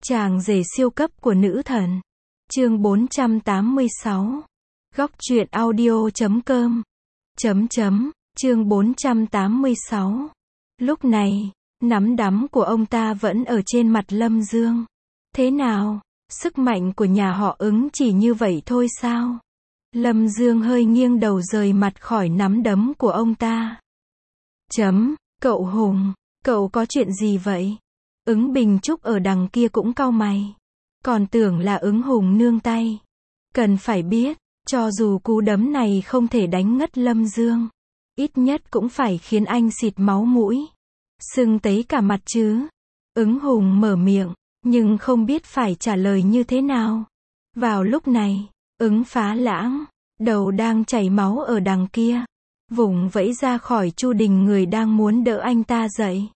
Chàng rể siêu cấp của nữ thần. Chương 486. Góc truyện audio.com. Chương 486. Lúc này, nắm đấm của ông ta vẫn ở trên mặt Lâm Dương. Thế nào? Sức mạnh của nhà họ Ứng chỉ như vậy thôi sao? Lâm Dương hơi nghiêng đầu rời mặt khỏi nắm đấm của ông ta. Cậu Hùng, cậu có chuyện gì vậy? Ứng Bình Trúc ở đằng kia cũng cau mày. Còn tưởng là Ứng Hùng nương tay. Cần phải biết, cho dù cú đấm này không thể đánh ngất Lâm Dương, ít nhất cũng phải khiến anh xịt máu mũi, sưng tấy cả mặt chứ. Ứng Hùng mở miệng, nhưng không biết phải trả lời như thế nào. Vào lúc này, Ứng Phá Lãng, đầu đang chảy máu ở đằng kia, vùng vẫy ra khỏi Chu Đình người đang muốn đỡ anh ta dậy.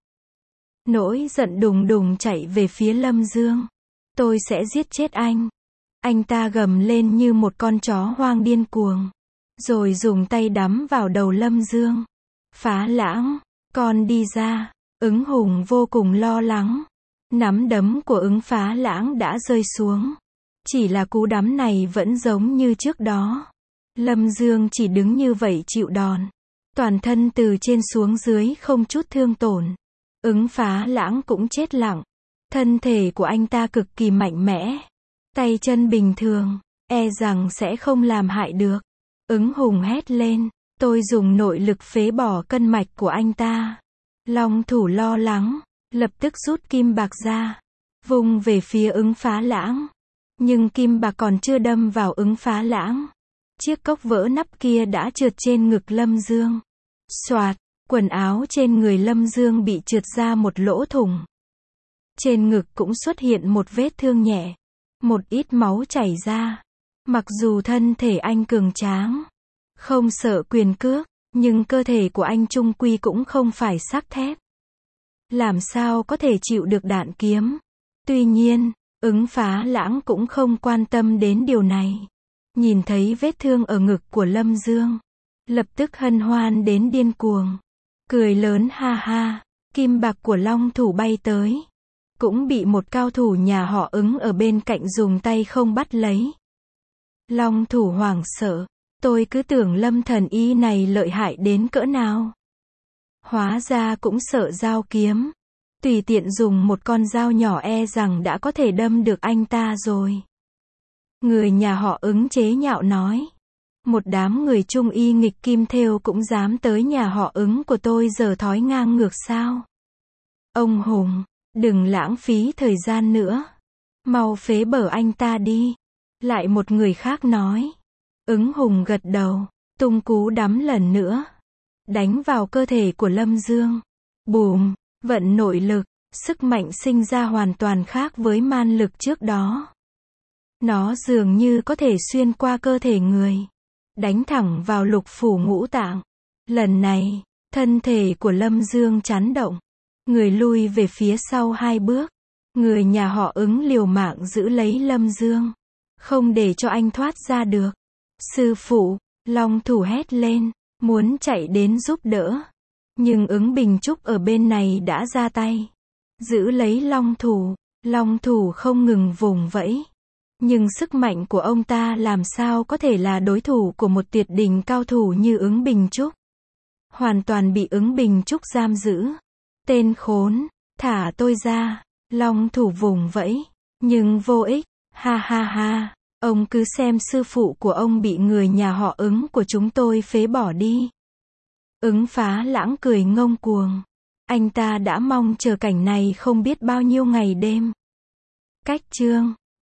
Nỗi giận đùng đùng chạy về phía Lâm Dương. Tôi sẽ giết chết anh. Anh ta gầm lên như một con chó hoang điên cuồng, rồi dùng tay đắm vào đầu Lâm Dương. Phá Lãng, con đi ra. Ứng Hùng vô cùng lo lắng. Nắm đấm của Ứng Phá Lãng đã rơi xuống. Chỉ là cú đấm này vẫn giống như trước đó. Lâm Dương chỉ đứng như vậy chịu đòn. Toàn thân từ trên xuống dưới không chút thương tổn. Ứng Phá Lãng cũng chết lặng. Thân thể của anh ta cực kỳ mạnh mẽ. Tay chân bình thường, e rằng sẽ không làm hại được. Ứng Hùng hét lên, tôi dùng nội lực phế bỏ cân mạch của anh ta. Long Thủ lo lắng, lập tức rút kim bạc ra, vung về phía Ứng Phá Lãng. Nhưng kim bạc còn chưa đâm vào Ứng Phá Lãng, chiếc cốc vỡ nắp kia đã trượt trên ngực Lâm Dương. Xoạt, quần áo trên người Lâm Dương bị trượt ra một lỗ thủng. Trên ngực cũng xuất hiện một vết thương nhẹ, một ít máu chảy ra. Mặc dù thân thể anh cường tráng, không sợ quyền cước, nhưng cơ thể của anh chung quy cũng không phải sắt thép. Làm sao có thể chịu được đạn kiếm? Tuy nhiên, Ứng Phá Lãng cũng không quan tâm đến điều này. Nhìn thấy vết thương ở ngực của Lâm Dương, lập tức hân hoan đến điên cuồng, cười lớn ha ha. Kim bạc của Long Thủ bay tới, cũng bị một cao thủ nhà họ Ứng ở bên cạnh dùng tay không bắt lấy. Long Thủ hoảng sợ, tôi cứ tưởng Lâm thần y này lợi hại đến cỡ nào. Hóa ra cũng sợ dao kiếm. Tùy tiện dùng một con dao nhỏ e rằng đã có thể đâm được anh ta rồi. Người nhà họ Ứng chế nhạo nói. Một đám người trung y nghịch kim thêu cũng dám tới nhà họ Ứng của tôi giở thói ngang ngược sao? Ông Hùng, đừng lãng phí thời gian nữa. Mau phế bỏ anh ta đi. Lại một người khác nói. Ứng Hùng gật đầu, tung cú đấm lần nữa. Đánh vào cơ thể của Lâm Dương. Bùm, vận nội lực, sức mạnh sinh ra hoàn toàn khác với man lực trước đó. Nó dường như có thể xuyên qua cơ thể người, đánh thẳng vào lục phủ ngũ tạng. Lần này, thân thể của Lâm Dương chấn động. Người lui về phía sau 2 bước. Người nhà họ Ứng liều mạng giữ lấy Lâm Dương, không để cho anh thoát ra được. Sư phụ, Long Thủ hét lên, muốn chạy đến giúp đỡ. Nhưng Ứng Bình Trúc ở bên này đã ra tay, giữ lấy Long Thủ. Long Thủ không ngừng vùng vẫy. Nhưng sức mạnh của ông ta làm sao có thể là đối thủ của một tuyệt đỉnh cao thủ như Ứng Bình Trúc. Hoàn toàn bị Ứng Bình Trúc giam giữ. Tên khốn, thả tôi ra. Long Thủ vùng vẫy, nhưng vô ích. Ha ha ha, ông cứ xem sư phụ của ông bị người nhà họ Ứng của chúng tôi phế bỏ đi. Ứng Phá Lãng cười ngông cuồng. Anh ta đã mong chờ cảnh này không biết bao nhiêu ngày đêm. Cách chương